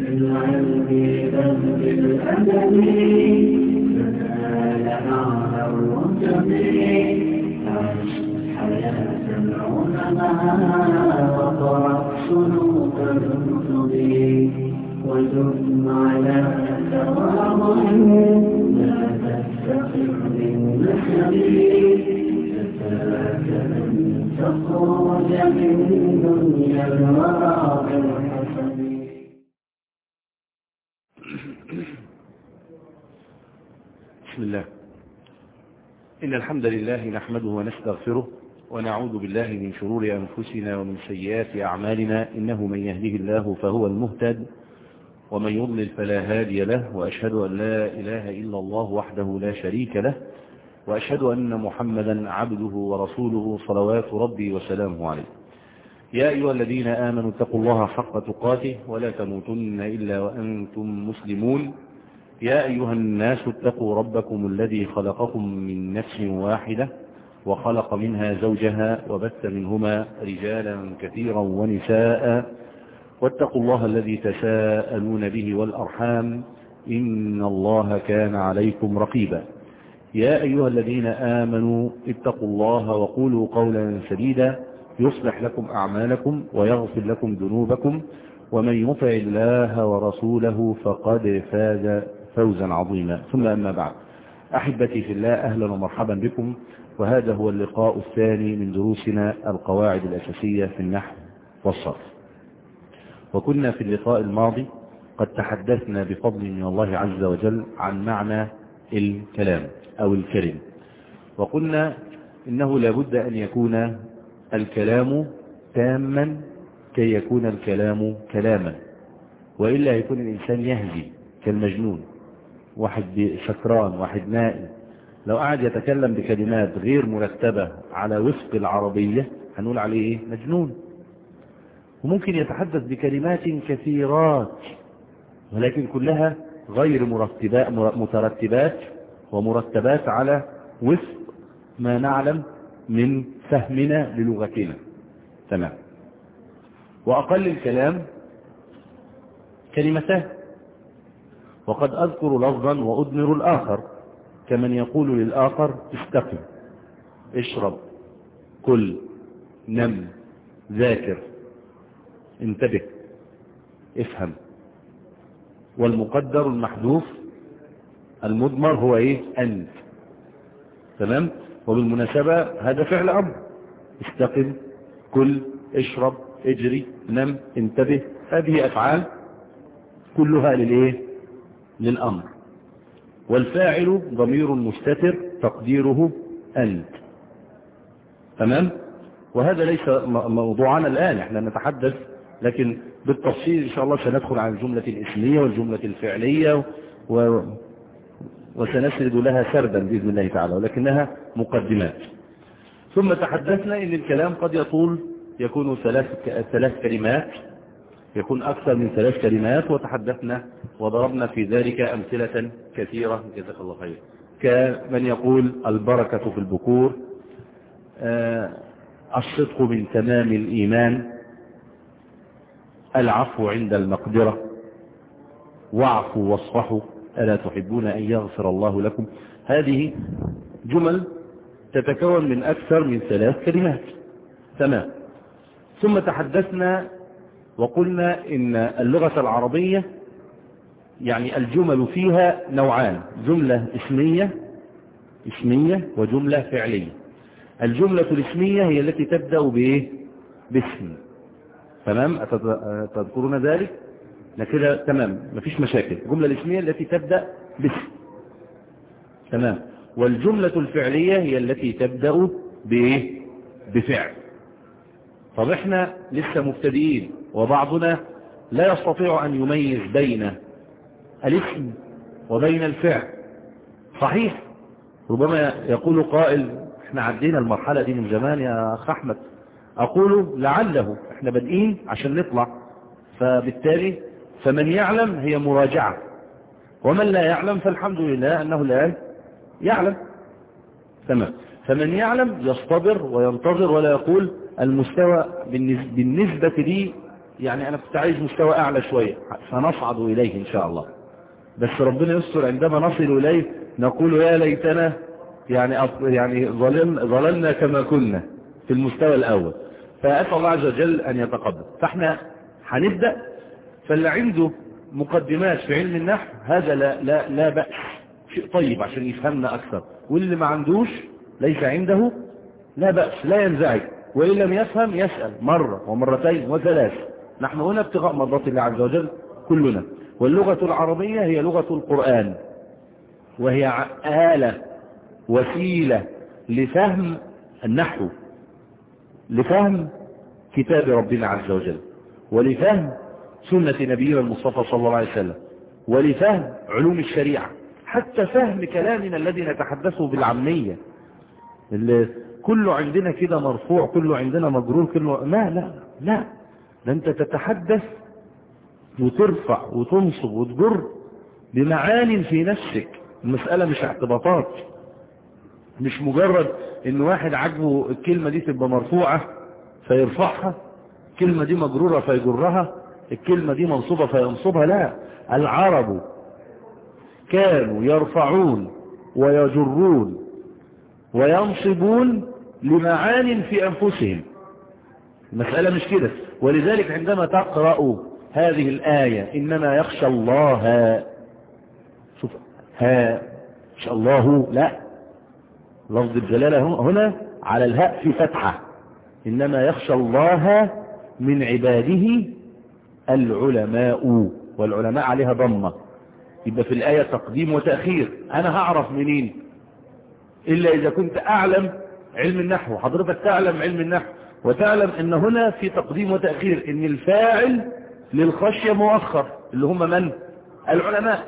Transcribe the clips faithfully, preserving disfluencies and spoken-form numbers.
بالعلم بل بالأدب تنال أعلى الرتب عش حياة العلماء وقرأ صنوف الكتب وزد على تواضع لا تستقر بالنسب كفاك أن تخرج من دنيا الورى بالحسب. بسم الله. إن الحمد لله نحمده ونستغفره ونعوذ بالله من شرور أنفسنا ومن سيئات أعمالنا، إنه من يهده الله فهو المهتد ومن يضلل فلا هادي له، وأشهد أن لا إله إلا الله وحده لا شريك له، وأشهد أن محمدا عبده ورسوله صلوات ربي وسلامه عليه. يا أيها الذين آمنوا اتقوا الله حق تقاته ولا تموتن إلا وأنتم مسلمون. يا أيها الناس اتقوا ربكم الذي خلقكم من نفس واحدة وخلق منها زوجها وبث منهما رجالا كثيرا ونساء، واتقوا الله الذي تساءلون به والأرحام إن الله كان عليكم رقيبا. يا أيها الذين آمنوا اتقوا الله وقولوا قولا سديدا يصلح لكم أعمالكم ويغفر لكم ذنوبكم، ومن يطع الله ورسوله فقد فاز فوزا عظيما. ثم أما بعد، أحبتي في الله، أهلا ومرحبا بكم، وهذا هو اللقاء الثاني من دروسنا القواعد الأساسية في النحو والصرف. وكنا في اللقاء الماضي قد تحدثنا بفضل من الله عز وجل عن معنى الكلام أو الكلم، وقلنا إنه لابد أن يكون الكلام تاما كي يكون الكلام كلاما، وإلا يكون الإنسان يهزي كالمجنون، واحد سكران واحد نائم لو قعد يتكلم بكلمات غير مرتبة على وفق العربية هنقول عليه إيه؟ مجنون. وممكن يتحدث بكلمات كثيرات ولكن كلها غير مرتبات مترتبات ومرتبات على وفق ما نعلم من فهمنا للغتنا. تمام. وأقل الكلام كلمتان، وقد أذكر لفظا وأدمر الآخر، كمن يقول للآخر استقم، اشرب، كل، نم، ذاكر، انتبه، افهم. والمقدر المحذوف المضمر هو ايه؟ أنت. تمام. وبالمناسبة هذا فعل أمر، استقم، كل، اشرب، اجري، نم، انتبه، هذه أفعال كلها للإيه؟ للأمر. والفاعل ضمير مستتر تقديره أنت. تمام. وهذا ليس موضوعنا الآن، احنا نتحدث لكن بالتفصيل إن شاء الله سندخل على الجملة الاسمية والجملة الفعلية و... وسنسرد لها سردا بإذن الله تعالى، ولكنها مقدمات. ثم تحدثنا إن الكلام قد يطول، يكون ثلاث ثلاث كلمات، يكون أكثر من ثلاث كلمات، وتحدثنا وضربنا في ذلك أمثلة كثيرة جزاك الله خير، كمن يقول البركة في البكور، آه الصدق من تمام الإيمان، العفو عند المقدرة، واعفوا واصفحوا ألا تحبون أن يغفر الله لكم. هذه جمل تتكون من أكثر من ثلاث كلمات. تمام. ثم تحدثنا وقلنا إن اللغة العربية يعني الجمل فيها نوعان، جملة اسمية اسمية وجملة فعلية. الجملة الاسمية هي التي تبدأ بإيه؟ باسم. تمام. تذكرون ذلك؟ كده تمام، مفيش مشاكل. الجملة الاسمية التي تبدأ باسم. تمام. والجملة الفعلية هي التي تبدأ بإيه؟ بفعل. طب احنا لسه مبتدئين، وبعضنا لا يستطيع أن يميز بين الاسم وبين الفعل. صحيح، ربما يقول قائل احنا عدينا المرحلة دي من زمان يا أخ أحمد. أقول لعله احنا بادئين عشان نطلع، فبالتالي فمن يعلم هي مراجعة، ومن لا يعلم فالحمد لله أنه لا يعلم. تمام. فمن يعلم يصطبر وينتظر ولا يقول المستوى بالنسبة لي يعني أنا كنت عايز مستوى أعلى شوية، سنصعد إليه إن شاء الله، بس ربنا يستر عندما نصل إليه نقول يا ليتنا يعني يعني ظللنا, ظللنا كما كنا في المستوى الأول. فأسأل الله عز وجل أن يتقبل. فاحنا هنبدأ، فاللي عنده مقدمات في علم النحو هذا لا, لا, لا بأس، شيء طيب عشان يفهمنا أكثر، واللي ما عندوش ليس عنده لا بأس، لا ينزعج، وإن لم يفهم يسأل مرة ومرتين وثلاث. نحن هنا ابتغاء مرضات الله عز وجل كلنا. واللغة العربية هي لغة القرآن، وهي آلة وسيلة لفهم النحو، لفهم كتاب ربنا عز وجل، ولفهم سنة نبينا المصطفى صلى الله عليه وسلم، ولفهم علوم الشريعة، حتى فهم كلامنا الذي نتحدثه بالعامية، اللي كله عندنا كده مرفوع، كله عندنا مجرور، كله لا لا لا، ده انت تتحدث وترفع وتنصب وتجر بمعان في نفسك. المسألة مش اعتباطات، مش مجرد ان واحد عجبه الكلمة دي تبقى مرفوعة فيرفعها، الكلمة دي مجرورة فيجرها، الكلمة دي منصوبة فينصبها. لا، العرب كانوا يرفعون ويجرون وينصبون لمعان في أنفسهم. المسألة مش كده. ولذلك عندما تقرأ هذه الآية إنما يخشى الله، شوف ها إن شاء الله، لا، لفظ الجلالة هنا على الهاء في فتحة، إنما يخشى الله من عباده العلماء، والعلماء عليها ضمة، يبقى في الآية تقديم وتأخير. أنا هعرف منين إلا إذا كنت أعلم علم النحو، حضرتك تعلم علم النحو وتعلم أن هنا في تقديم وتأخير، إن الفاعل للخشية مؤخر اللي هم من؟ العلماء.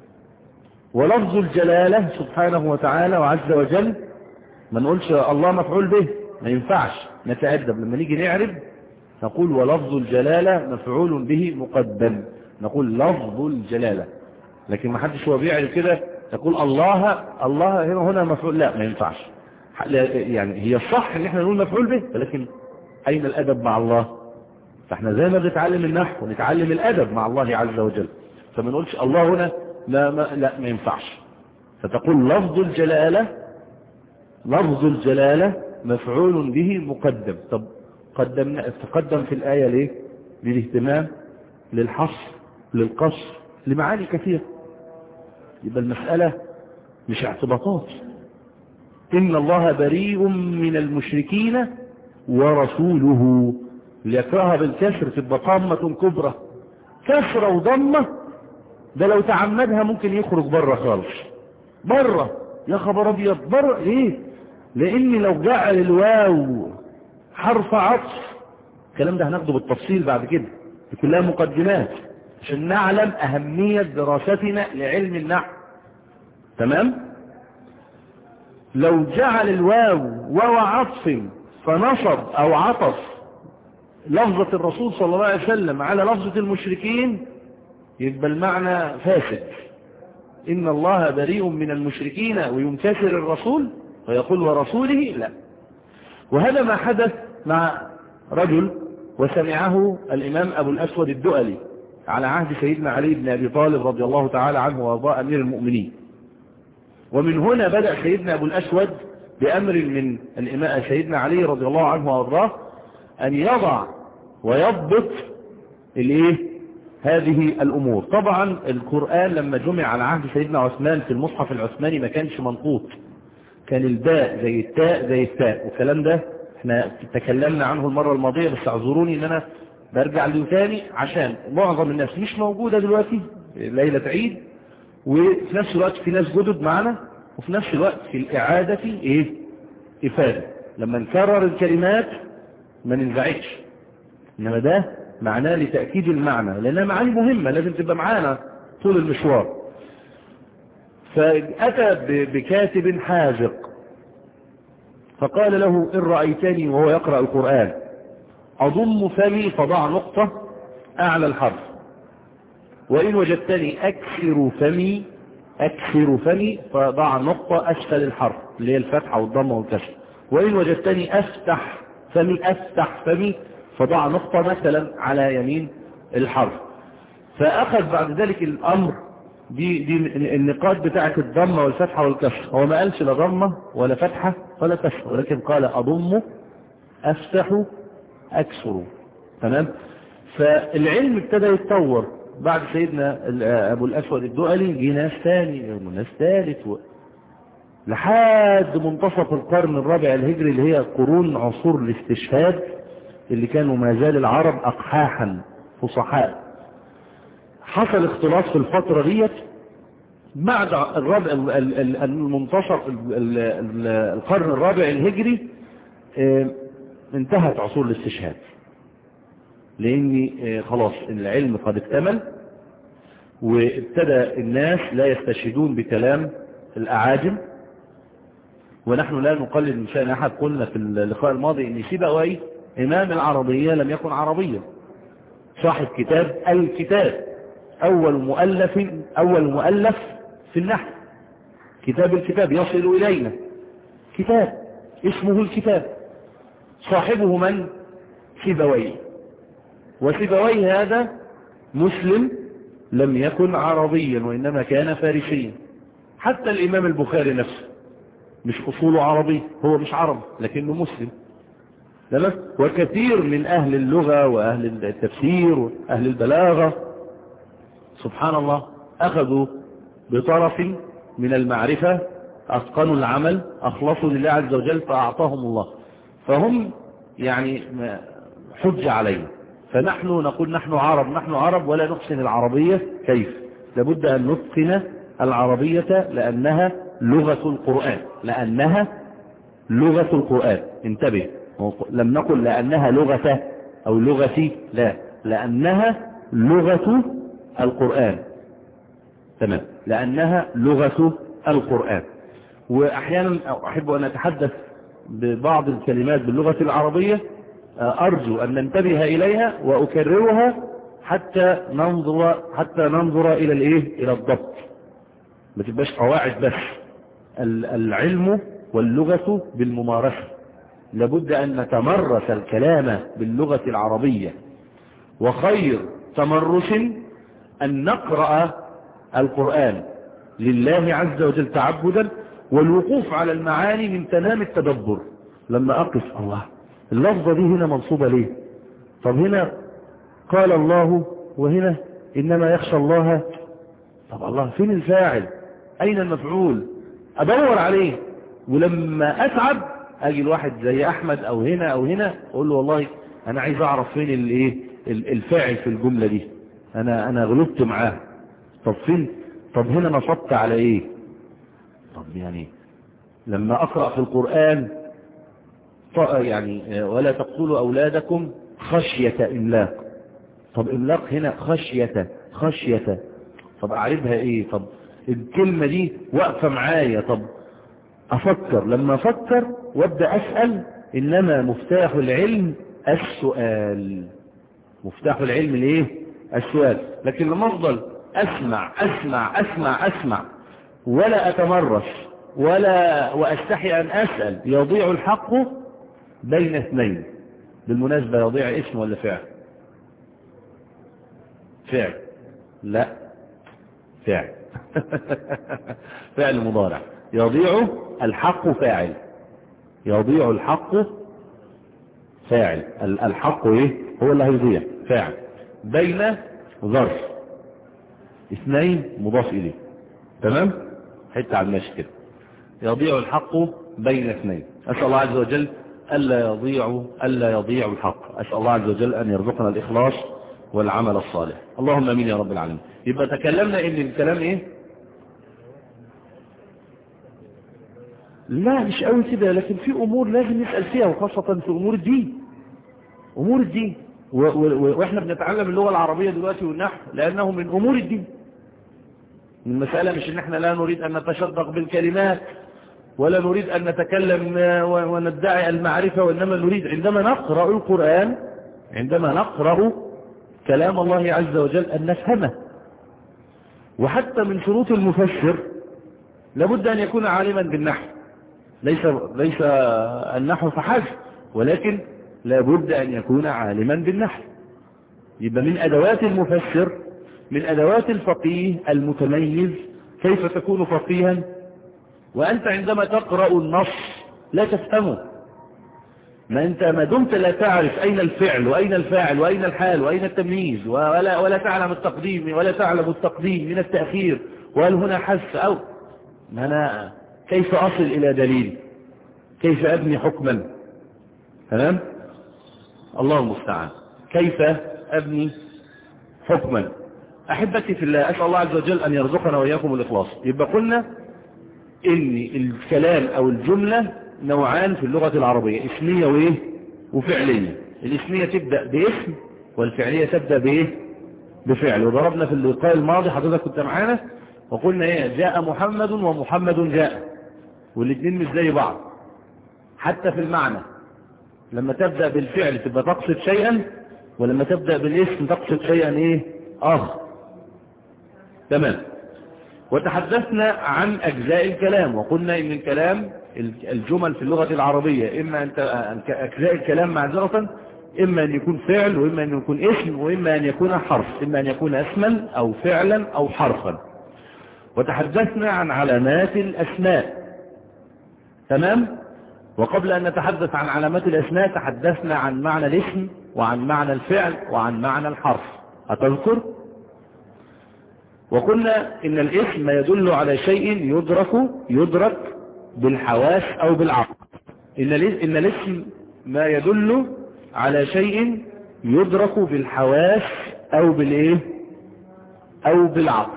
ولفظ الجلالة سبحانه وتعالى وعز وجل ما نقولش الله مفعول به، ما ينفعش، نتأدب لما نيجي نعرف نقول ولفظ الجلالة مفعول به مقدم، نقول لفظ الجلالة، لكن ما حدش هو بيعرف كده تقول الله الله هنا هنا مفعول، لا ما ينفعش. يعني هي الصح ان احنا نقول مفعول به، ولكن اين الادب مع الله؟ فاحنا زي ما بنتعلم النحو نتعلم الادب مع الله عز وجل، فما نقولش الله هنا لا ما, لا ما ينفعش، فتقول لفظ الجلالة لفظ الجلالة مفعول به مقدم. طب قدمنا تقدم في الآية ليه؟ للاهتمام، للحصر، للقصر، لمعاني كثيرة. يبقى المسألة مش اعتباطات. إن الله بريء من المشركين ورسوله، اللي يكرهها بالكسر تبقى طامة كبرى، كسرة وضمة، ده لو تعمدها ممكن يخرج بره خالص، بره يا خبر ابيض، بره ليه؟ لان لو جعل الواو حرف عطف، الكلام ده هناخده بالتفصيل بعد كده، دي كلها مقدمات عشان نعلم اهمية دراستنا لعلم النحو، تمام؟ لو جعل الواو واو عطف فنصب او عطف لفظة الرسول صلى الله عليه وسلم على لفظة المشركين يبقى المعنى فاسد. إن الله بريء من المشركين وينكسر الرسول ويقول ورسوله، لا. وهذا ما حدث مع رجل وسمعه الإمام أبو الأسود الدؤلي على عهد سيدنا علي بن أبي طالب رضي الله تعالى عنه وارضاه أمير المؤمنين. ومن هنا بدأ سيدنا أبو الأسود بأمر من الإمام سيدنا علي رضي الله عنه وارضاه أن يضع ويضبط الإيه هذه الأمور. طبعا القرآن لما جمع على عهد سيدنا عثمان في المصحف العثماني ما كانش منقوط، كان الباء زي التاء زي التاء، والكلام ده احنا تكلمنا عنه المرة الماضية، بس اعذروني ان انا برجع له تاني عشان معظم الناس مش موجودة دلوقتي ليلة عيد، وفي نفس الوقت في ناس جدد معنا، وفي نفس الوقت في الإعادة ايه إفادة، لما نكرر الكلمات ما ننزعجش، انما ده معناه لتأكيد المعنى، لأنها معاني مهمة لازم تبقى معانا طول المشوار. فأتى بكاتب حاذق فقال له إن رأيتني وهو يقرأ القرآن أضم فمي فضع نقطة أعلى الحرف، وإن وجدتني أكسر فمي أكسر فمي فضع نقطة أسفل الحرف اللي هي الفتحة والضمة والكسر، وإن وجدتني أفتح فمي أفتح فمي فضع نقطة مثلا على يمين الحرف، فأخذ بعد ذلك الأمر دي, دي النقاط بتاعة الضمة والفتحة والكسر. هو ما قالش لا ضمة ولا فتحة ولا كسر، ولكن قال أضم أفتح أكسر. تمام. فالعلم ابتدى يتطور بعد سيدنا أبو الأسود الدؤلي، جه ناس ثاني وناس ثالث و... لحد منتصف القرن الرابع الهجري اللي هي قرون عصور الاستشهاد، اللي كانوا ما زال العرب أقحاحا فصحاء. حصل اختلاط في الفترة ديت بعد الرابع المنتصف القرن الرابع الهجري، انتهت عصور الاستشهاد، لان خلاص العلم قد اكتمل، وابتدى الناس لا يستشهدون بكلام الأعاجم. ونحن لا نقلل من شأن أحد، قلنا في اللقاء الماضي ان سيبويه إمام العربية لم يكن عربيا، صاحب كتاب الكتاب، أول مؤلف أول مؤلف في النحو، كتاب الكتاب يصل إلينا، كتاب اسمه الكتاب، صاحبه من؟ سيبويه. وسيبويه هذا مسلم لم يكن عربيا وإنما كان فارسيا. حتى الإمام البخاري نفسه مش أصوله عربي، هو مش عربي لكنه مسلم. وكثير من أهل اللغة وأهل التفسير وأهل البلاغة سبحان الله أخذوا بطرف من المعرفة، أتقنوا العمل، أخلصوا لله عز وجل فأعطاهم الله، فهم يعني حج علينا. فنحن نقول نحن عرب نحن عرب ولا نحسن العربية. كيف؟ لابد أن نتقن العربية لأنها لغة القرآن، لأنها لغة القرآن. انتبه، لم نقل لأنها لغة أو لغتي، لا، لأنها لغة القرآن. تمام، لأنها لغة القرآن. وأحيانا أحب أن أتحدث ببعض الكلمات باللغة العربية، أرجو أن ننتبه إليها وأكررها حتى ننظر حتى ننظر إلى الإيه؟ إلى الضبط. ما تبقاش قواعد بس. العلم واللغة بالممارسة، لابد أن نتمرس الكلام باللغة العربية، وخير تمرس أن نقرأ القرآن لله عز وجل تعبدا، والوقوف على المعاني من تمام التدبر. لما أقف الله اللفظة دي هنا منصوبة ليه؟ طب هنا قال الله وهنا إنما يخشى الله، طب الله فين الفاعل؟ أين المفعول؟ أدور عليه. ولما أتعب أجي الواحد زي أحمد أو هنا أو هنا أقول له والله أنا عايز أعرف فين الإيه الفاعل في الجملة دي، أنا أنا غلطت معاه. طب فين؟ طب هنا نصبت على إيه؟ طب يعني لما أقرأ في القرآن يعني ولا تقتلوا أولادكم خشية إملاق، طب إملاق هنا خشية خشية، طب أعرفها إيه؟ طب الكلمة دي واقفة معايا، طب أفكر. لما أفكر وابدأ أسأل، إنما مفتاح العلم السؤال، مفتاح العلم ليه؟ السؤال. لكن لما أفضل أسمع أسمع أسمع أسمع ولا أتمرس ولا وأستحي أن أسأل، يضيع الحق بين اثنين. بالمناسبة يضيع اسم ولا فعل؟ فعل، لا فعل فعل مضارع. يضيع الحق فاعل، يضيع الحق فاعل، الحق ايه هو اللي هيضيع، فاعل. بين ظرف، اثنين مضاف اليه. تمام، حتى على الماشي كده. يضيع الحق بين اثنين. اسال الله عز وجل الا يضيع الا يضيع الحق. اسال الله عز وجل ان يرزقنا الاخلاص والعمل الصالح. اللهم امين يا رب العالمين. يبقى تكلمنا ان الكلام ايه؟ لا مش قوي كده، لكن في امور لازم نسال فيها، وخاصه في امور الدين. امور الدين و و واحنا بنتعلم اللغه العربيه دلوقتي والنحو لانه من امور الدين. المساله مش ان احنا لا نريد ان نتشدق بالكلمات ولا نريد ان نتكلم وندعي المعرفه، وانما نريد عندما نقرا القران، عندما نقرا كلام الله عز وجل أن نفهمه. وحتى من شروط المفسر لابد أن يكون عالما بالنحو، ليس ليس النحو فحسب، ولكن لابد أن يكون عالما بالنحو. يبقى من أدوات المفسر، من أدوات الفقيه المتميز. كيف تكون فقيها وأنت عندما تقرأ النص لا تفهمه؟ ما أنت ما دمت لا تعرف أين الفعل وأين الفاعل وأين الحال وأين التمييز، ولا, ولا تعلم التقديم ولا تعلم التقديم من التأخير، وهل هنا حذف أو أنا كيف أصل إلى دليل؟ كيف أبني حكما؟ تمام؟ الله المستعان. كيف أبني حكما؟ أحبتي في الله، أسأل الله عز وجل أن يرزقنا وإياكم الإخلاص. يبقى قلنا إن الكلام أو الجملة نوعان في اللغة العربية، اسمية وإيه وفعلية. الاسمية تبدأ باسم، والفعلية تبدأ بإيه بفعل. وضربنا في اللقاء الماضي، حضرتك كنت معانا، وقلنا إيه جاء محمد ومحمد جاء، والاثنين مش زي بعض حتى في المعنى. لما تبدأ بالفعل تبقى تقصد شيئا، ولما تبدأ بالاسم تقصد شيئا إيه آخر. تمام. وتحدثنا عن أجزاء الكلام، وقلنا إن الكلام الجمل في اللغة العربية إما أن أجزاء الكلام معذرة إما أن يكون فعل، وإما أن يكون اسم، وإما أن يكون حرف، إما أن يكون اسما أو فعلا أو حرفا. وتحدثنا عن علامات الأسماء. تمام. وقبل أن نتحدث عن علامات الأسماء تحدثنا عن معنى الاسم وعن معنى الفعل وعن معنى الحرف، أتذكر؟ وقلنا إن الاسم يدل على شيء يدرك يدرك بالحواس أو بالعقل. إن إن الاسم ما يدل على شيء يدرك بالحواس أو بالإيه أو بالعقل.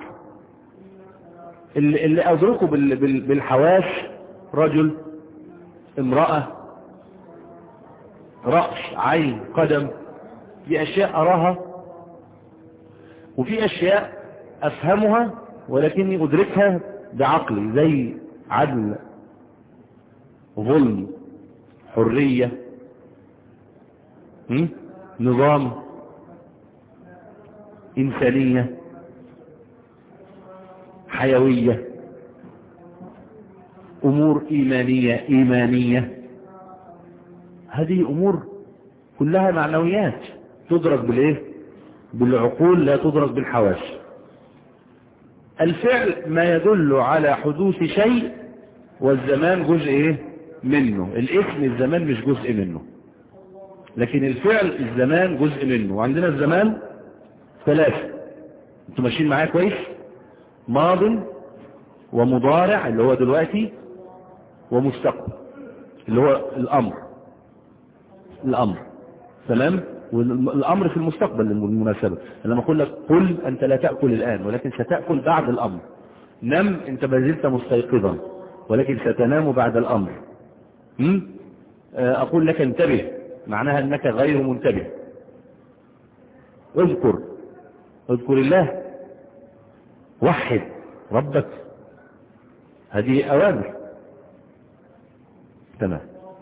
اللي أدركه بالحواس رجل، امرأة، رأس، عين، قدم، دي أشياء أراها، وفي أشياء أفهمها ولكني أدركها بعقلي، زي عدل، ظلم، حرية، نظام، إنسانية، حيوية، أمور إيمانية إيمانية. هذه أمور كلها معنويات تدرك بالإيه بالعقول، لا تدرك بالحواس. الفعل ما يدل على حدوث شيء، والزمان جزء إيه منه. الاسم الزمان مش جزء منه، لكن الفعل الزمان جزء منه. وعندنا الزمان ثلاثة، انتوا ماشيين معايا كويس؟ ماض ومضارع اللي هو دلوقتي، ومستقبل اللي هو الأمر الأمر تمام. والأمر في المستقبل بالمناسبة. لما أقول لك قل أنت لا تأكل الآن، ولكن ستأكل بعد الأمر. نم أنت ما زلت مستيقظا، ولكن ستنام بعد الأمر. أقول لك انتبه، معناها أنك غير منتبه. اذكر اذكر الله، وحد ربك، هذه أوامر. تمام.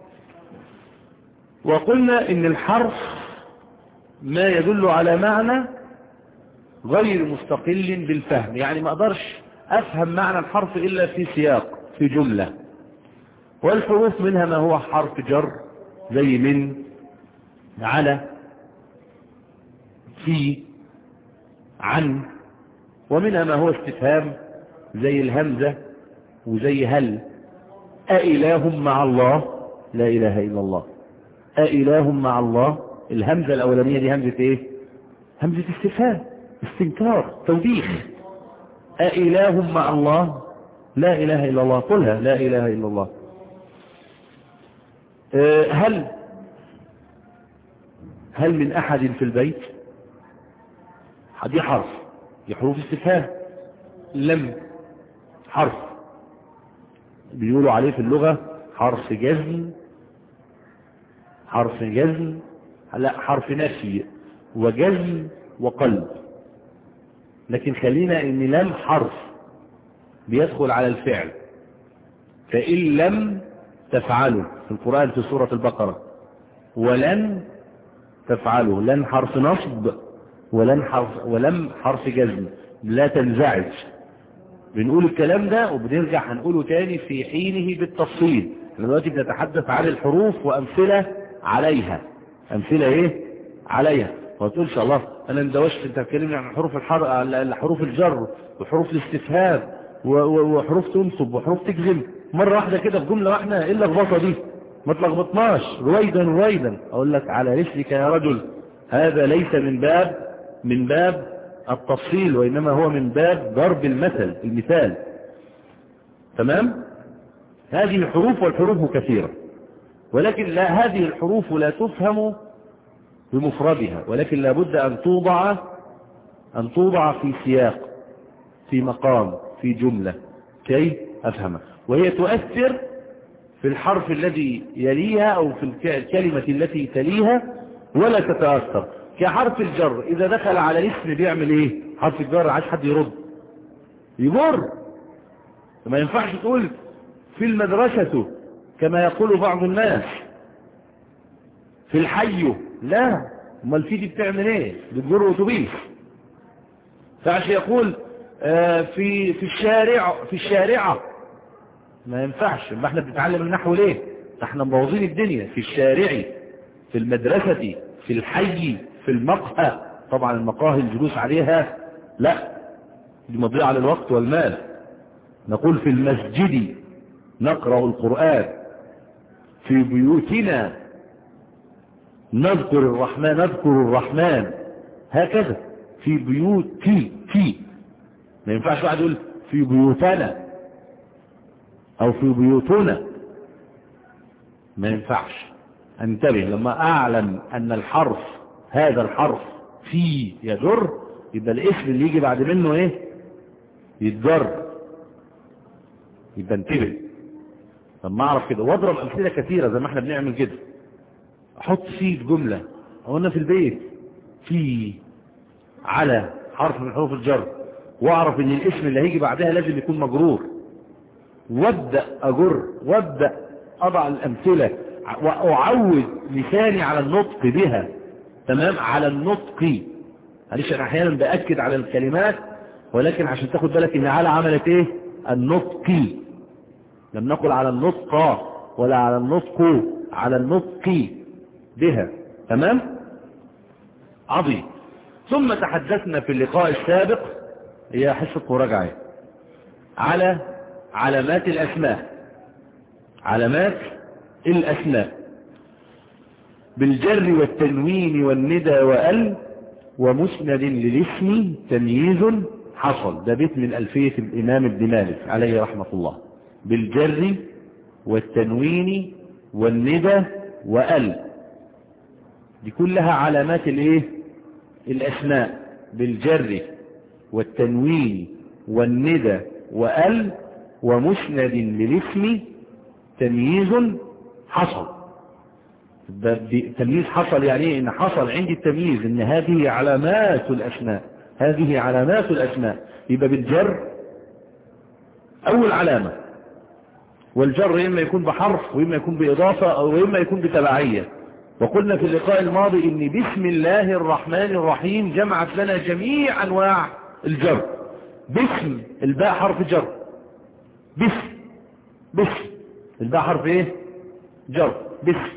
وقلنا إن الحرف ما يدل على معنى غير مستقل بالفهم، يعني ما أقدرش أفهم معنى الحرف إلا في سياق، في جملة. والحروف منها ما هو حرف جر زي من، على، في، عن. ومنها ما هو استفهام زي الهمزة وزي هل. أإله مع الله؟ لا إله إلا الله. أإله مع الله، الهمزة الأولانية دي همزة إيه؟ همزة استفهام، استنكار، توبيخ. أإله مع الله؟ لا إله إلا الله، قلها لا إله إلا الله. أه هل هل من أحد في البيت؟ دي حرف، دي حروف استفهام. لم حرف بيقولوا عليه في اللغة حرف جزم، حرف جزم، لا حرف نفي وجزم وقلب. لكن خلينا ان لم حرف بيدخل على الفعل، فإن لم تفعله في القرآن في سورة البقرة، ولن تفعله، لن حرف نصب ولن حرف ولم حرف جزم. لا تنزعج، بنقول الكلام ده وبنرجع هنقوله تاني في حينه بالتفصيل. احنا دلوقتي بنتحدث عن الحروف وأمثلة عليها، أمثلة إيه عليها. وتقول إن شاء الله أنا اندوشت أنت تكلمني عن حروف الحر حروف الجر وحروف الاستفهام وحروف تنصب وحروف تجزم مرة واحدة كده في جملة واحدة. إيه اللخبطة دي؟ ما تلخبطناش رويدا رويدا. أقول لك على رسلك يا رجل، هذا ليس من باب من باب التفصيل، وإنما هو من باب ضرب المثل المثال. تمام؟ هذه الحروف، والحروف كثيرة، ولكن لا هذه الحروف لا تفهم بمفردها، ولكن لابد أن توضع أن توضع في سياق، في مقام، في جملة كي أفهمها. وهي تؤثر في الحرف الذي يليها أو في الكلمة التي تليها ولا تتأثر. كحرف الجر إذا دخل على الاسم بيعمل إيه؟ حرف الجر عايز حد يرد يجر. ما ينفعش تقول في المدرسة كما يقول بعض الناس في الحي، لا. امال في دي بتعمل ايه؟ بتجر اتوبيس. فعش يقول آه في في الشارع في الشارعة، ما ينفعش. ما احنا بنتعلم النحو ليه؟ احنا مبوظين الدنيا. في الشارع، في المدرسة، في الحي، في المقهى. طبعا المقاهي الجلوس عليها لا، دي مضيعة للوقت والمال. نقول في المسجد نقرأ القرآن، في بيوتنا نذكر الرحمن نذكر الرحمن هكذا. في بيوت في في ما ينفعش واحد يقول في بيوتنا او في بيوتنا، ما ينفعش. انتبه، لما اعلم ان الحرف هذا الحرف في يجر، يبقى الاسم اللي يجي بعد منه ايه؟ يتجر. يبقى انتبه لما اعرف كده، واضرب امثله كثيره زي ما احنا بنعمل كده. احط في جمله او انا في البيت في على حرف من حروف الجر، واعرف ان الاسم اللي هيجي بعدها لازم يكون مجرور، وابدا اجر وابدا اضع الامثله واعود لساني على النطق بها. تمام؟ على النطق. معلش انا احيانا باكد على الكلمات، ولكن عشان تاخد بالك ان على عملت ايه؟ النطق. لم نقل على النطق ولا على النطق، على النطق بها. تمام؟ عظيم. ثم تحدثنا في اللقاء السابق، هي حصة مراجعة، على علامات الأسماء. علامات الأسماء بالجر والتنوين والندى وأل ومسند للاسم تمييز حصل. ده بيت من ألفية الإمام ابن مالك عليه رحمة الله. بالجر والتنوين والندى وأل، دي كلها علامات الايه؟ الأسماء. بالجر والتنوين والندى وأل ومسند للاسم تمييز حصل. تمييز حصل يعني ايه؟ ان حصل عندي التمييز، ان هذه علامات الأسماء، هذه علامات الأسماء. يبقى بالجر أول علامة، والجر إما يكون بحرف وإما يكون بإضافة أو إما يكون بتبعية. وقلنا في اللقاء الماضي ان بسم الله الرحمن الرحيم جمعت لنا جميع انواع الجر. باسم الباء حرف جر، باسم باسم الباء حرف ايه؟ جر باسم.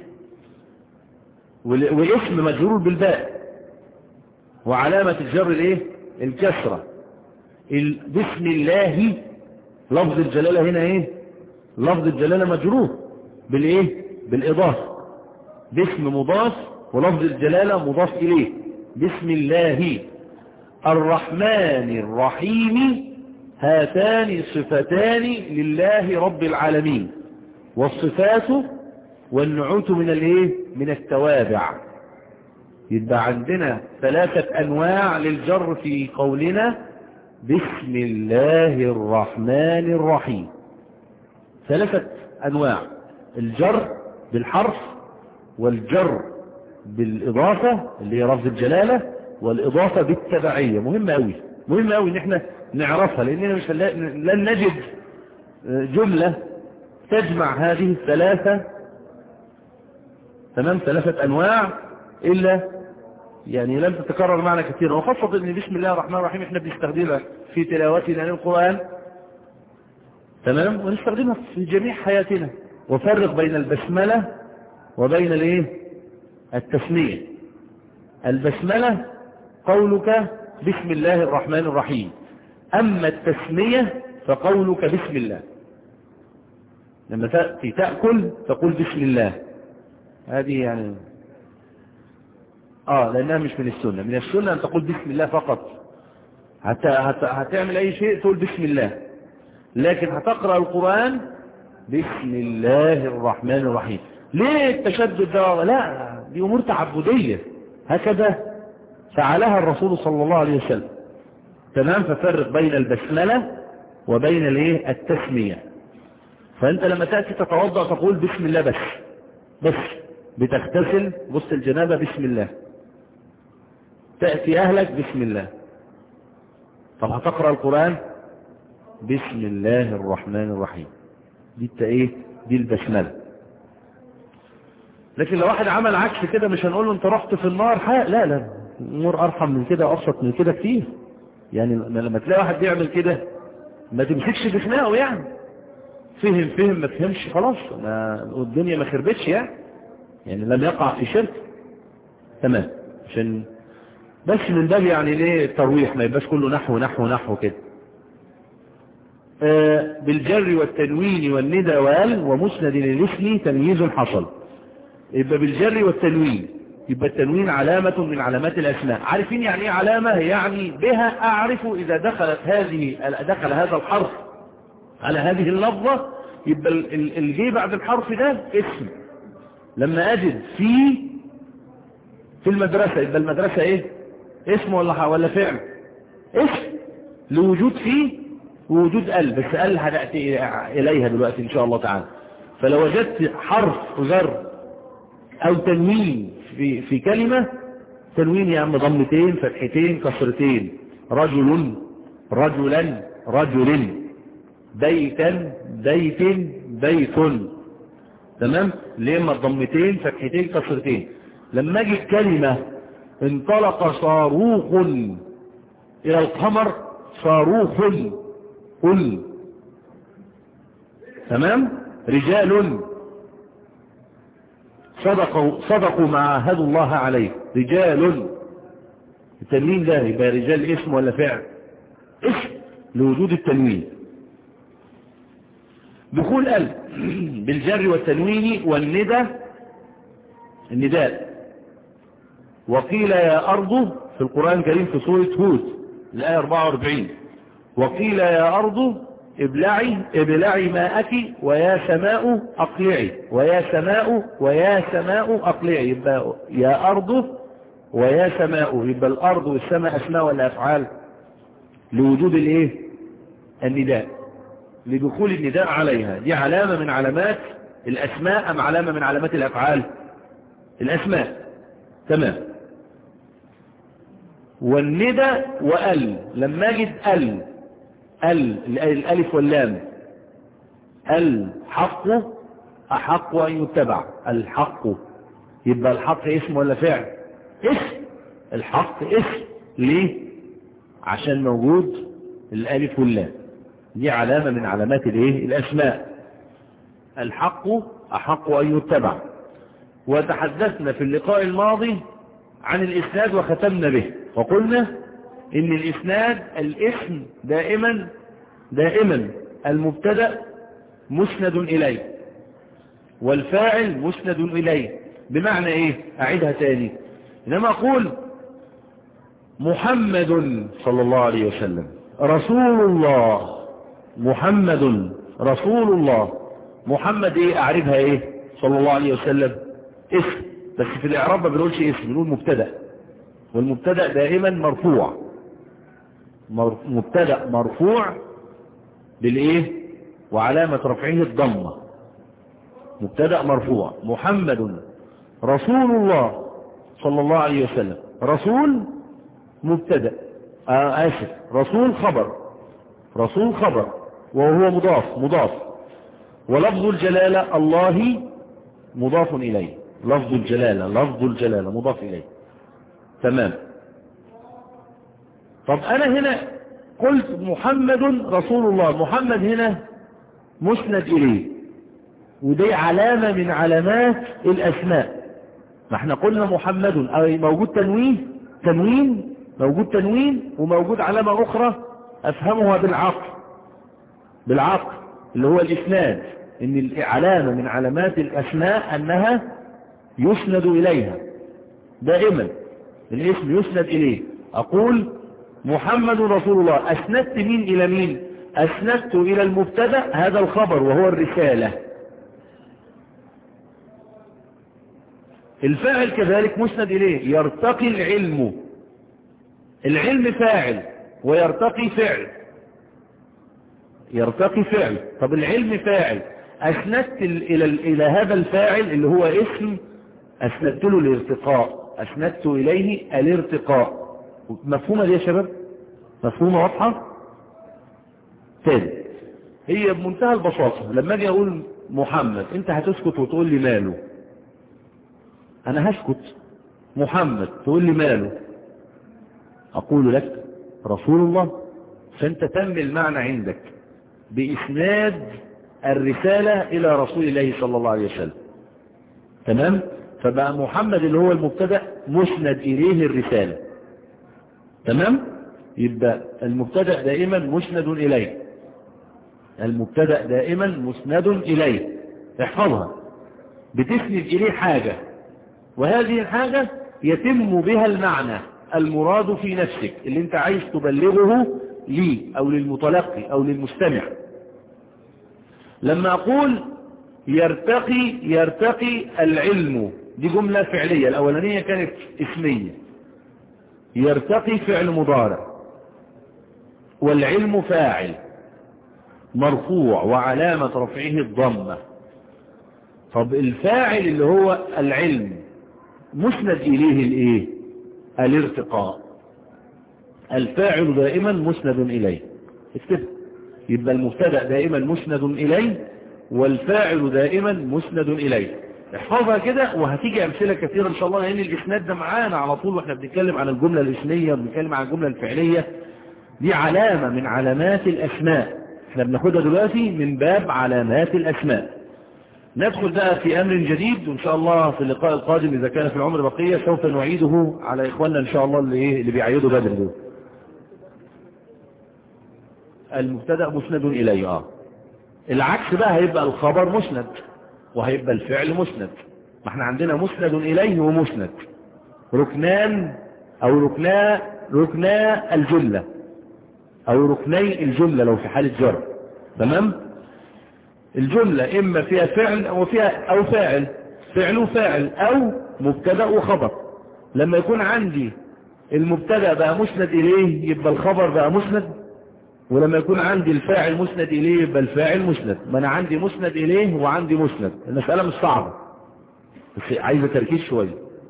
والاسم مجرور بالباء، وعلامة الجر الايه؟ الكسرة. بسم الله لفظ الجلالة هنا ايه؟ لفظ الجلالة مجرور بالايه؟ بالاضافة. باسم مضاف ولفظ الجلالة مضاف إليه. بسم الله الرحمن الرحيم، هاتان صفتان لله رب العالمين، والصفات والنعوت من الايه؟ من التوابع. يبقى عندنا ثلاثة أنواع للجر في قولنا بسم الله الرحمن الرحيم. ثلاثة أنواع: الجر بالحرف، والجر بالإضافة اللي هي رفض الجلالة، والإضافة بالتبعية. مهمة أوي، مهمة أوي إن احنا نعرفها، لأننا مش لن نجد جملة تجمع هذه الثلاثة. تمام؟ ثلاثة أنواع إلا يعني لم تتكرر معنا كثيرا، وخاصة إن بسم الله الرحمن الرحيم احنا بنستخدمها في تلاوتنا للقرآن. تمام؟ ونستخدمها في جميع حياتنا. وفرق بين البسملة وبين الايه؟ التسمية. البسملة قولك بسم الله الرحمن الرحيم، أما التسمية فقولك بسم الله. لما تأتي تأكل تقول بسم الله، هذه يعني آه لأنها مش من السنة. من السنة أن تقول بسم الله فقط. هت... هت... هتعمل أي شيء تقول بسم الله، لكن هتقرأ القرآن بسم الله الرحمن الرحيم. ليه التشدد ده؟ لا، دي أمور تعبدية، هكذا فعلها الرسول صلى الله عليه وسلم. تمام. ففرق بين البسملة وبين الايه التسمية. فأنت لما تأتي تتوضأ تقول بسم الله بس بس بتغتسل غسل الجنابة بسم الله، تأتي أهلك بسم الله. طب هتقرأ القرآن بسم الله الرحمن الرحيم. دي الت ايه دي البسملة. لكن لو واحد عمل عكس كده مش هنقول له انت رحت في النار. لا لا، امور ارحم من كده، ابسط من كده كتير. يعني لما تلاقي واحد بيعمل كده ما تمسكش بخناقه، يعني فهم فهم ما تفهمش خلاص، ما الدنيا ما خربتش يعني يعني لم يقع في شرك. تمام. عشان بس من باب يعني ليه الترويح، ما يبقاش كله نحو نحو نحو كده. آه بالجر والتنوين والندى وال ومسند للاسم تمييز حصل. يبقى بالجر والتنوين، يبقى التنوين علامة من علامات الأسماء. عارفين يعني ايه علامة؟ يعني بها أعرف إذا دخلت هذه دخل هذا الحرف على هذه اللفظة، يبقى الجي بعد الحرف ده اسم. لما أجد في في المدرسة، يبقى المدرسة ايه؟ اسم ولا ولا فعل؟ اسم لوجود فيه ووجود ال، بس ال هنأتي إليها دلوقتي إن شاء الله تعالى. فلو وجدت حرف جر أو تنوين في في كلمة، تنوين يا عم ضمتين فتحتين كسرتين، رجل رجلا رجل، بيتا بيت بيت. تمام. لما ضمتين فتحتين كسرتين. لما اجي كلمة انطلق صاروخ الى القمر، صاروخ قل. تمام. رجال صدقوا صدقوا ما عاهدوا الله عليه، رجال. التنوين ده يبقى رجال اسم ولا فعل؟ اسم لوجود التنوين. دخول ال بالجر والتنوين والندى، النداء. وقيل يا أرض في القرآن الكريم في سورة هود الآية أربعة وأربعين، وقيل يا أرض ابلعي ابلعي ماءك ويا سماء أقلعي، ويا سماء ويا سماء أقلعي. يبقى يا أرض ويا سماء، يبقى الأرض والسماء أسماء ولا أفعال؟ لوجود الايه النداء، لدخول النداء عليها. دي علامة من علامات الأسماء أم علامة من علامات الأفعال؟ الأسماء. تمام. والندى وال، لما اجد ال ال الالف واللام، الحق احق ان يتبع، الحق. يبقى الحق اسم ولا فعل؟ اسم. الحق اسم. ليه؟ عشان موجود الالف واللام. دي علامة من علامات الايه الاسماء. الحق احق ان يتبع. وتحدثنا في اللقاء الماضي عن الاسناد وختمنا به، وقلنا ان الاسناد الاسم دائما دائما المبتدأ مسند اليه والفاعل مسند اليه. بمعنى ايه؟ اعيدها تاني. انما اقول محمد صلى الله عليه وسلم رسول الله، محمد رسول الله. محمد ايه؟ اعرفها ايه؟ صلى الله عليه وسلم اسم، بس في الاعراب ما بنقولش اسم، بنقول مبتدأ، والمبتدأ دائما مرفوع. مبتدأ مرفوع بالايه؟ وعلامة رفعه الضمة. مبتدأ مرفوع. محمد رسول الله صلى الله عليه وسلم. رسول مبتدأ، آه آسف، رسول خبر، رسول خبر وهو مضاف مضاف. ولفظ الجلالة الله مضاف إليه، لفظ الجلالة لفظ الجلالة مضاف إليه. تمام. طب أنا هنا قلت محمد رسول الله، محمد هنا مسند إليه، ودي علامة من علامات الأسماء. ما احنا قلنا محمد أي موجود تنوين تنوين موجود تنوين وموجود علامة أخرى أفهمها بالعقل بالعقل اللي هو الإسناد، إن العلامة من علامات الأسماء أنها يسند إليها دائما، الاسم يسند إليه. أقول محمد رسول الله، أسندت مين إلى مين؟ أسندت إلى المبتدأ هذا الخبر وهو الرسالة. الفاعل كذلك مسند إليه، يرتقي العلم، العلم فاعل ويرتقي فعل، يرتقي فعل. طب العلم فاعل، أسندت إلى إلى هذا الفاعل اللي هو اسم، أسندت له الارتقاء، أسندت إليه الارتقاء. مفهومة دي يا شباب؟ مفهومة واضحة؟ تاني، هي بمنتهى البساطة لما أجي أقول محمد أنت هتسكت وتقول لي ماله؟ أنا هسكت. محمد تقول لي ماله؟ أقول لك رسول الله. فأنت تم المعنى عندك بإسناد الرسالة إلى رسول الله صلى الله عليه وسلم. تمام؟ فبقى محمد اللي هو المبتدأ مسند إليه الرسالة. تمام؟ يبقى المبتدأ دائما مسند إليه، المبتدأ دائما مسند إليه. احفظها، بتسند إليه حاجة، وهذه الحاجة يتم بها المعنى المراد في نفسك اللي انت عايز تبلغه لي أو للمتلقي أو للمستمع. لما أقول يرتقي يرتقي العلم، دي جملة فعلية، الأولانية كانت اسمية. يرتقي فعل مضارع، والعلم فاعل مرفوع وعلامة رفعه الضمة. طب الفاعل اللي هو العلم مسند إليه الايه؟ الارتقاء. الفاعل دائما مسند إليه، اكتب. يبقى المبتدأ دائما مسند إليه، والفاعل دائما مسند إليه. احفظها كده، وهتيجي أمثلة كثيرة إن شاء الله، لأن الإسناد ده معانا على طول واحنا بنتكلم عن الجملة الاسمية وبنتكلم عن الجملة الفعلية. دي علامة من علامات الأسماء، احنا بناخدها دلوقتي من باب علامات الأسماء. ندخل بقى في أمر جديد، وإن شاء الله في اللقاء القادم إذا كان في العمر بقية سوف نعيده على إخواننا إن شاء الله اللي, إيه اللي بيعيدوا بدر دول. المبتدأ مسند إليه. آه العكس بقى، هيبقى الخبر مسند وهيبقى الفعل مسند. ما احنا عندنا مسند إليه ومسند، ركنان أو ركنا ركنا الجملة أو ركني الجملة لو في حالة جر. تمام؟ الجملة إما فيها فعل أو فيها أو فاعل، فعل وفاعل، أو مبتدأ وخبر. لما يكون عندي المبتدأ بقى مسند إليه يبقى الخبر بقى مسند، ولما يكون عندي الفاعل مسند إليه يبقى الفاعل مسند. ما أنا عندي مسند إليه وعندي مسند، المسألة مش صعبة بس عايزة تركيز شوية.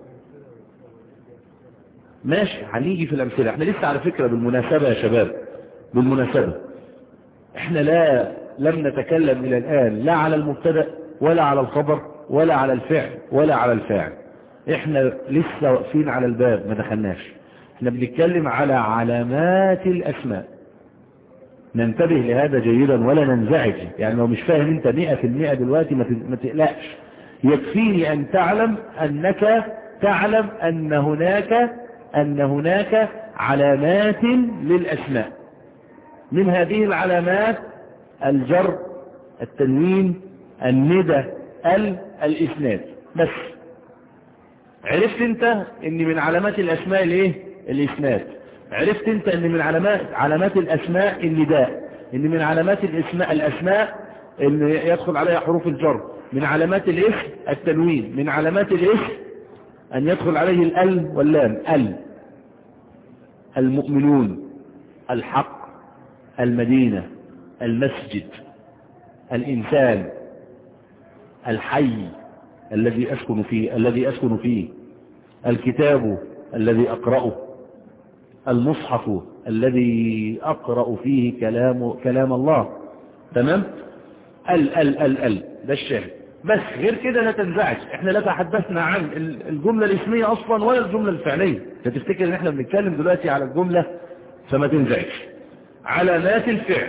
ماشي، هنيجي في الأمثلة. احنا لسه على فكرة بالمناسبة يا شباب، بالمناسبة احنا لا لم نتكلم إلى الآن لا على المبتدأ ولا على الخبر ولا على الفعل ولا على الفاعل. احنا لسه واقفين على الباب ما دخلناش. احنا بنتكلم على علامات الأسماء. ننتبه لهذا جيدا ولا ننزعج. يعني لو مش فاهم انت مئة في المئة دلوقتي ما تقلقش، يكفيني أن تعلم أنك تعلم أن هناك أن هناك علامات للأسماء. من هذه العلامات الجر، التنوين، الندى، ال الإسناد. بس عرفت انت ان من علامات الأسماء الايه؟ الإسناد. عرفت انت ان من علامات علامات الأسماء النداء، ان من علامات الاسماء الأسماء ان يدخل عليها حروف الجر. من علامات الاسم التنوين. من علامات الاسم ان يدخل عليه الال واللام. ال المؤمنون، الحق، المدينة، المسجد، الإنسان، الحي الذي أسكن فيه الذي أسكن فيه، الكتاب الذي أقرأه، المصحف الذي أقرأ فيه كلام كلام الله. تمام؟ ال ال ال ال ده الشاهد. بس غير كده لا تنزعج، احنا لا تحدثنا عن الجملة الاسمية أصلا ولا الجملة الفعلية. فتفتكر ان احنا بنتكلم دلوقتي على الجملة، فما تنزعج. علامات الفعل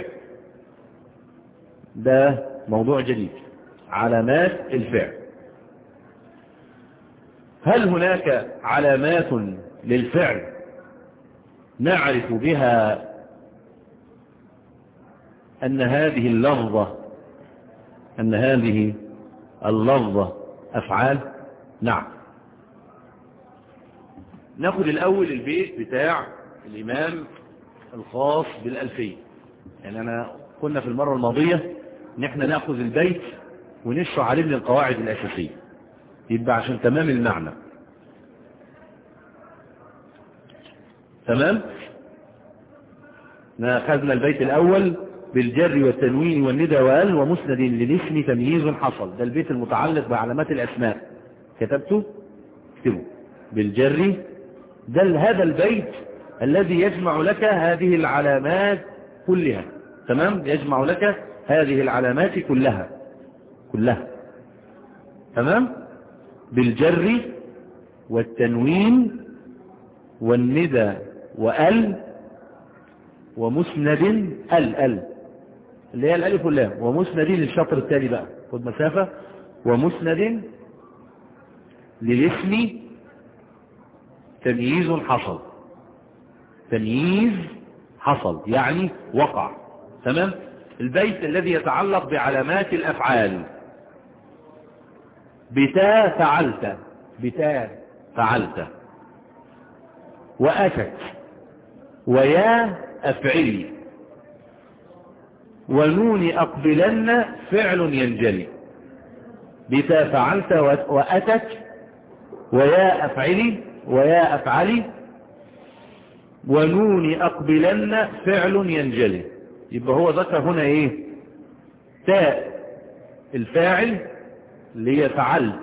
ده موضوع جديد. علامات الفعل هل هناك علامات للفعل نعرف بها أن هذه اللفظة أن هذه اللفظة أفعال؟ نعم. ناخذ الأول البيت بتاع الإمام الخاص بالألفية. يعني أنا قلنا في المرة الماضية نحن نأخذ البيت ونشرح عليه من القواعد الأساسية، يبقى عشان تمام المعنى. تمام. أخذنا البيت الأول بالجر والتنوين والندى وال ومسند للاسم تمييز حصل. ده البيت المتعلق بعلامات الأسماء. كتبته؟ اكتبه. بالجر، ده هذا البيت الذي يجمع لك هذه العلامات كلها. تمام. يجمع لك هذه العلامات كلها كلها. تمام. بالجر والتنوين والندى وال ومسند ال ال اللي هي الالف واللام، ومسند للشطر التالي بقى خد مسافة، ومسند للاسم تمييز حصل. تمييز حصل يعني وقع. تمام. البيت الذي يتعلق بعلامات الافعال، بتا فعلت، بتا فعلت، واتت، ويا افعلي، ونون اقبلن فعل ينجلي. بتا فعلت واتت ويا افعلي ويا افعلي ونون اقبلن فعل ينجلي. يبقى هو ذكر هنا ايه؟ تاء الفاعل اللي هي فعلت،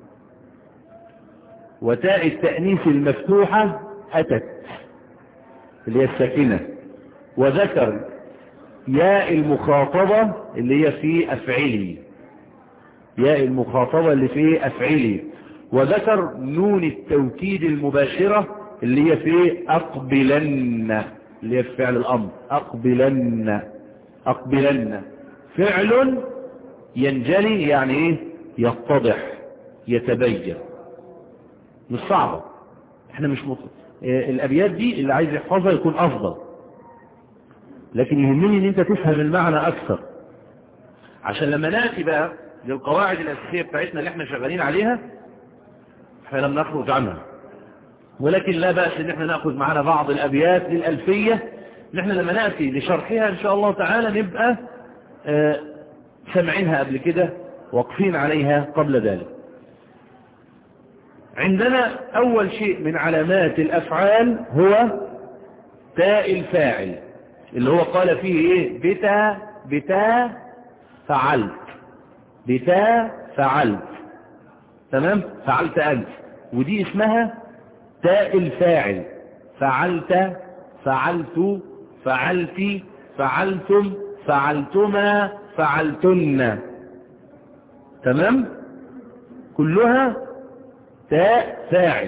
وتاء التأنيث المفتوحة أتت اللي هي الساكنة، وذكر ياء المخاطبة اللي هي في أفعلي، ياء المخاطبة اللي في أفعلي، وذكر نون التوكيد المباشرة اللي هي في أقبلن اللي هي في فعل الأمر. أقبلن أقبلن فعل ينجلي يعني إيه؟ يتضح يتبين. مش صعبة، احنا مش مطلق. الأبيات دي اللي عايز يحفظها يكون أفضل، لكن يهمني ان انت تفهم المعنى أكثر، عشان لما نأتي بقى للقواعد الأساسية بتاعتنا اللي احنا شغالين عليها احنا لم نخرج عنها. ولكن لا بأس ان احنا نأخذ معنا بعض الأبيات للألفية، نحن لما نأتي لشرحها ان شاء الله تعالى نبقى اه سمعينها قبل كده، واقفين عليها قبل ذلك. عندنا أول شيء من علامات الأفعال هو تاء الفاعل اللي هو قال فيه ايه؟ بتا بتا فعلت، بتا فعلت. تمام. فعلت أنت، ودي اسمها تاء الفاعل. فعلت فعلت فعلت فعلتم فعلتما فعلتن. تمام. كلها تاء فاعل.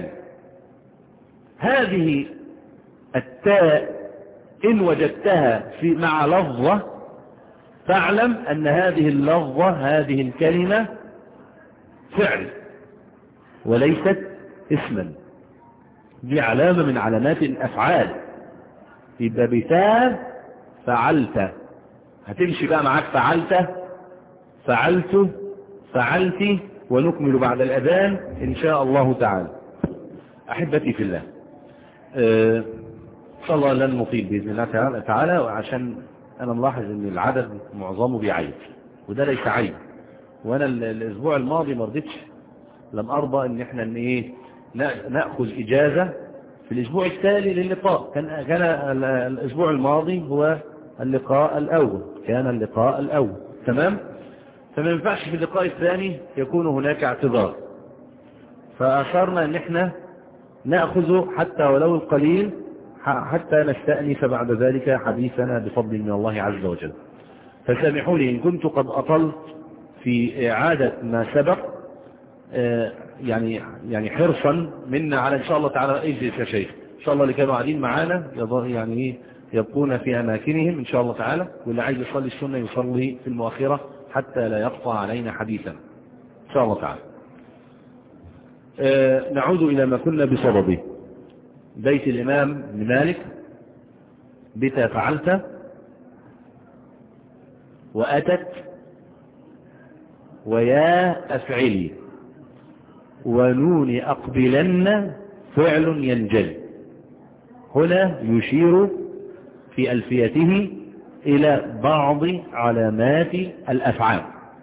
هذه التاء إن وجدتها في مع لفظة فاعلم أن هذه اللفظة هذه الكلمة فعل وليست اسما. دي علامة من علامات الأفعال. يبقى بتاء فعلت، هتمشي بقى معاك فعلت فعلت فعلت، ونكمل بعد الأذان إن شاء الله تعالى. أحبتي في الله، أه إن شاء الله لن نطيل بإذن الله تعالى، وعشان أنا ملاحظ أن العدد معظمه بيعيد، وده ليس عيب. وأنا الأسبوع الماضي ما رضيتش، لم أرضى أن احنا ان ايه نأخذ إجازة في الأسبوع التالي للقاء. كان كان الأسبوع الماضي هو اللقاء الأول، كان اللقاء الأول. تمام. فما ينفعش في اللقاء الثاني يكون هناك اعتذار، فأصرنا أن احنا نأخذ حتى ولو القليل حتى نستأنف بعد ذلك حديثنا بفضل من الله عز وجل. فسامحوا لي إن كنت قد أطلت في إعادة ما سبق، يعني يعني حرصا منا على إن شاء الله تعالى اجلس يا شيخ إن شاء الله اللي كانوا قاعدين معانا يعني يبقون في أماكنهم إن شاء الله تعالى، واللي عايز يصلي السنة يصلي في المؤخرة حتى لا يقطع علينا حديثا إن شاء الله تعالى. آه نعود إلى ما كنا بصدده. بيت الإمام ابن مالك: بتا فعلت وأتت ويا أفعلي ونون أقبلن فعل ينجلي. هنا يشير في ألفيته إلى بعض علامات الأفعال،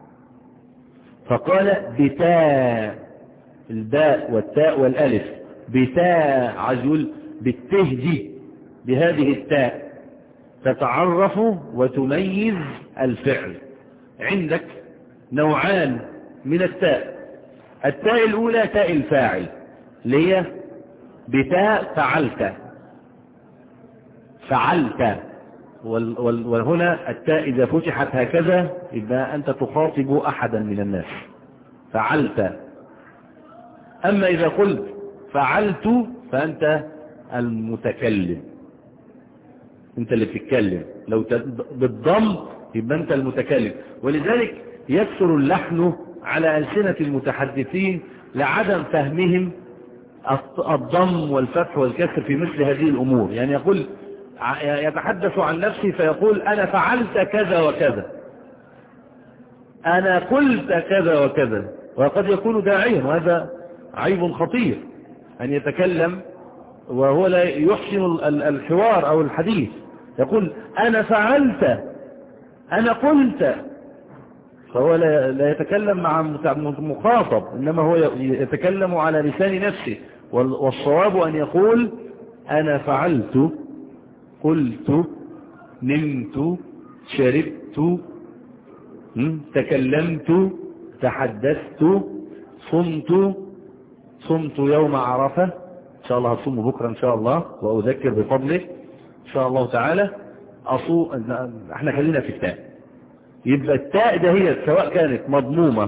فقال بتاء، الباء والتاء والألف، بتاء عزول بالتهدي بهذه التاء تتعرف وتميز الفعل. عندك نوعان من التاء: التاء الأولى تاء الفاعل اللي هي بتاء فعلت فعلت، وهنا التاء إذا فتحت هكذا يبقى أنت تخاطب أحدا من الناس، فعلت. أما إذا قلت فعلت فأنت المتكلم، أنت اللي بتتكلم. لو بالضم يبقى أنت المتكلم. ولذلك يكثر اللحن على ألسنة المتحدثين لعدم فهمهم الضم والفتح والكسر في مثل هذه الأمور. يعني يقول يتحدث عن نفسه فيقول أنا فعلت كذا وكذا، أنا قلت كذا وكذا، وقد يكون داعيا، وهذا عيب خطير أن يتكلم وهو لا يحسن الحوار أو الحديث. يقول أنا فعلت، أنا قلت، فهو لا يتكلم مع مخاطب، إنما هو يتكلم على لسان نفسه. والصواب أن يقول أنا فعلت، قلت، نمت، شربت، تكلمت، تحدثت، صمت، صمت يوم عرفة، إن شاء الله هصوم بكرة إن شاء الله وأذكر بفضله إن شاء الله تعالى. أصو... احنا خلينا في التاء. يبقى التاء ده هي سواء كانت مضمومة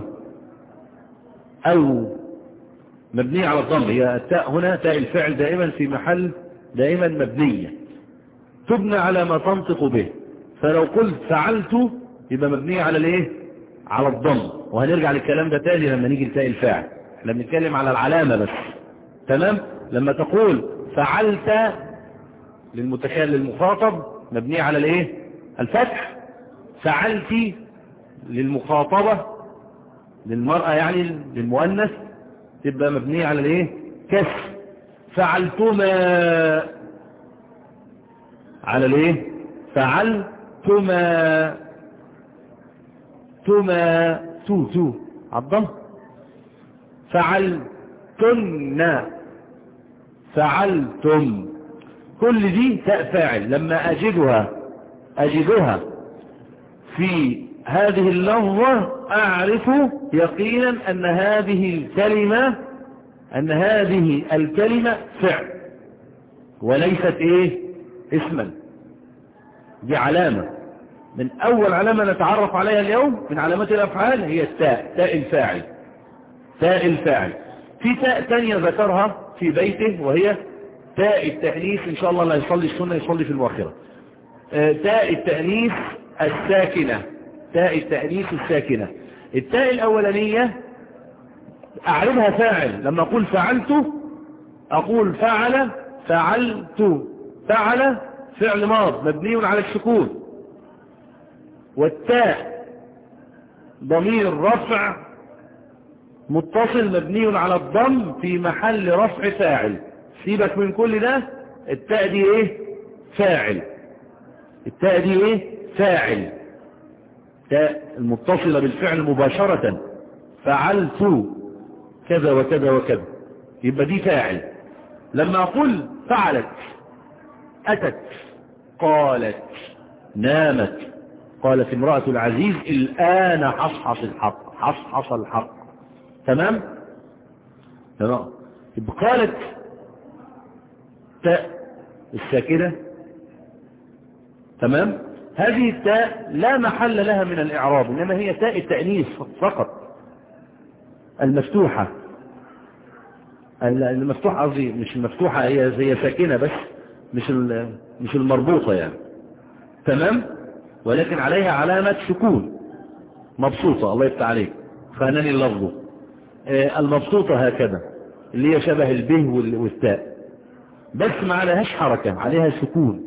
أو مبنية على الضم. هي التاء هنا تاء الفعل دائما في محل دائما مبنية، تبنى على ما تنطق به. فلو قلت فعلت يبقى مبنية على الايه؟ على الضم. وهنرجع للكلام ده تاني لما نيجي لتاء الفاعل، احنا بنتكلم على العلامة بس. تمام؟ لما تقول فعلت للمتكلم للمخاطب مبنية على الايه؟ الفتح. فعلت للمخاطبة للمرأة يعني للمؤنث تبقى مبنية على الايه؟ كسر. فعلتما على الايه؟ فعلتما، تما، تو تو عالضم. فعلتن، فعلتم، كل دي تاء فاعل. لما أجدها أجدها في هذه اللفظة أعرف يقينا أن هذه الكلمة أن هذه الكلمة فعل وليست إيه؟ اسما. دي علامة من أول علامة نتعرف عليها اليوم من علامات الأفعال، هي التاء، تاء الفاعل، تاء الفاعل. في تاء تانية ذكرها في بيته وهي تاء التأنيث. إن شاء الله لا يصلي السنة يصلي في الواخرة. تاء التأنيث الساكنة، تاء التأنيث الساكنة. التاء الأولانية أعرفها فاعل. لما أقول فعلت أقول فعل، فعلت، فعل فعل ماض مبني على السكون. والتاء ضمير رفع متصل مبني على الضم في محل رفع فاعل. سيبك من كل ده، التاء دي ايه؟ فاعل. التاء دي ايه؟ فاعل. تاء المتصلة بالفعل مباشرة، فعلت كذا وكذا وكذا، يبقى دي فاعل. لما أقول فعلت، أتت، قالت، نامت، قالت امرأة العزيز الآن حصحص الحق، حصحص الحق. تمام؟ تمام. يبقى قالت تاء الساكنة. تمام؟ هذه التاء لا محل لها من الإعراب، إنما هي تاء التأنيث فقط، المفتوحة. المفتوحة قصدي مش المفتوحة، هي هي ساكنة بس، مش مش المربوطة يعني. تمام؟ ولكن عليها علامة سكون مبسوطة. الله يفتح عليك، خانني اللفظ. المبسوطة هكذا. اللي هي شبه البه والتاء، بس ما عليهاش حركة، عليها سكون.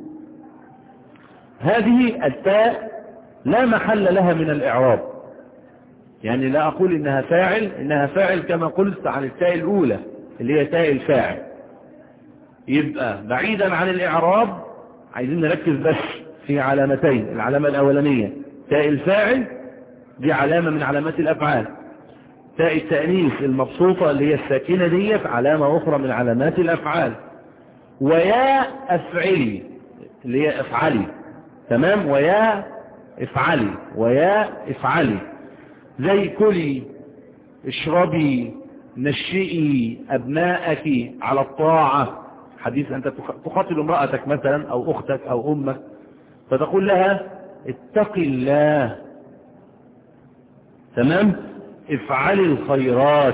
هذه التاء لا محل لها من الإعراب، يعني لا أقول إنها فاعل، إنها فاعل كما قلت عن التاء الأولى اللي هي تاء الفاعل. يبقى بعيدا عن الإعراب عايزين نركز بس في علامتين. العلامة الأولانية تاء الفاعل، دي علامة من علامات الأفعال. تاء التأنيث المبسوطة اللي هي الساكنة دي علامة أخرى من علامات الأفعال. ويا أفعلي اللي هي أفعلي، تمام، ويا افعلي، ويا افعلي، زي كلي، اشربي، نشئي أبناءك على الطاعة. حديث أنت تخاطب امرأتك مثلا أو أختك أو أمك فتقول لها اتق الله، تمام، افعلي الخيرات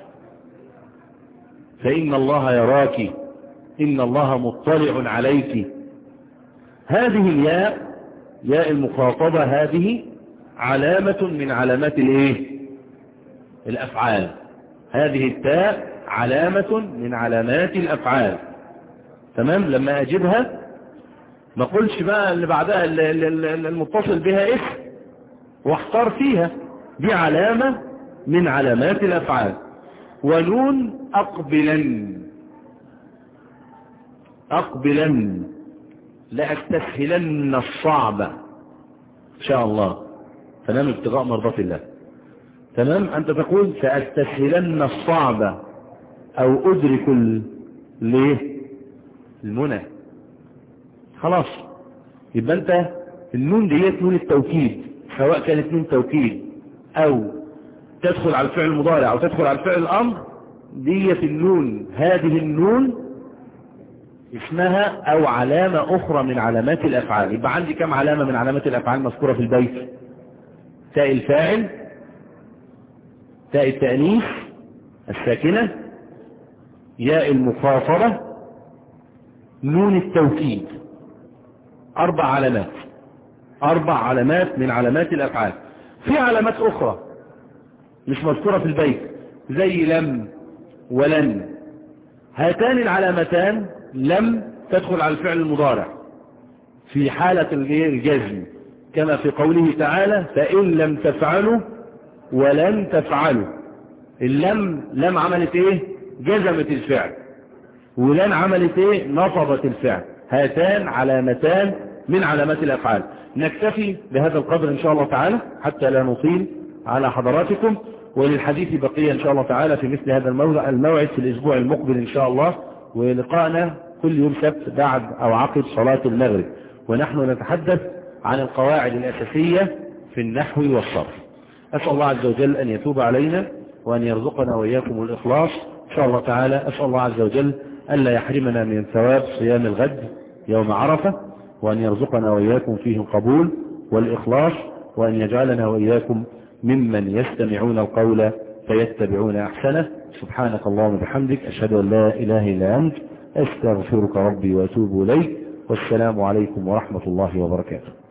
فإن الله يراك، إن الله مطلع عليك. هذه الياء، ياء المخاطبة، هذه علامة من علامات الايه؟ الأفعال. هذه التاء علامة من علامات الأفعال، تمام. لما أجيبها ما قلش بقى اللي بعدها المتصل بها اسم واختار فيها، دي علامة من علامات الأفعال. ونون أقبلا، أقبلا لأستسهلن الصعب إن شاء الله، تمام، ابتغاء مرضات الله، تمام. أنت تقول سأستسهلن الصعب أو أدرك ليه المنى، خلاص. يبقى أنت النون ديت نون التوكيد، سواء كانت نون توكيد أو تدخل على الفعل المضارع أو تدخل على الفعل الأمر، ديت النون، هذه النون اسمها أو علامة أخرى من علامات الأفعال. يبقى عندي كم علامة من علامات الأفعال مذكورة في البيت؟ تاء الفاعل، تاء التأنيث الساكنة، ياء المخاطبة، نون التوكيد. أربع علامات، أربع علامات من علامات الأفعال. في علامات أخرى مش مذكورة في البيت زي لم ولن. هاتان العلامتان لم تدخل على الفعل المضارع في حالة الجزم، كما في قوله تعالى فإن لم تفعلوا ولن تفعلوا. اللم لم عملت ايه؟ جزمت الفعل. ولن عملت ايه؟ نصبت الفعل. هاتان علامتان من علامات الأفعال. نكتفي بهذا القدر إن شاء الله تعالى حتى لا نطيل على حضراتكم، وللحديث بقية إن شاء الله تعالى في مثل هذا الموضع الموعد في الأسبوع المقبل إن شاء الله، ولقاءنا كل يوم سبت بعد أو عقب صلاة المغرب، ونحن نتحدث عن القواعد الأساسية في النحو والصرف. أسأل الله عز وجل أن يتوب علينا وأن يرزقنا وإياكم الإخلاص إن شاء الله تعالى. أسأل الله عز وجل ألا يحرمنا من ثواب صيام الغد يوم عرفة، وأن يرزقنا وإياكم فيه القبول والإخلاص، وأن يجعلنا وإياكم ممن يستمعون القول فيتبعون أحسنه. سبحانك اللهم وبحمدك، أشهد أن لا إله إلا أنت، أستغفرك ربي وأتوب إليك، والسلام عليكم ورحمة الله وبركاته.